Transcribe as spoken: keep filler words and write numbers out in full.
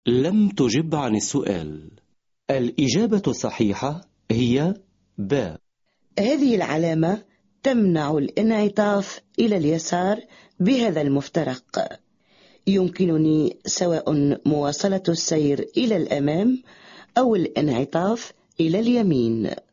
لم تجب عن السؤال. الإجابة الصحيحة هي ب. هذه العلامة تمنع الانعطاف إلى اليسار بهذا المفترق. يمكنني سواء مواصلة السير إلى الأمام أو الانعطاف إلى اليمين.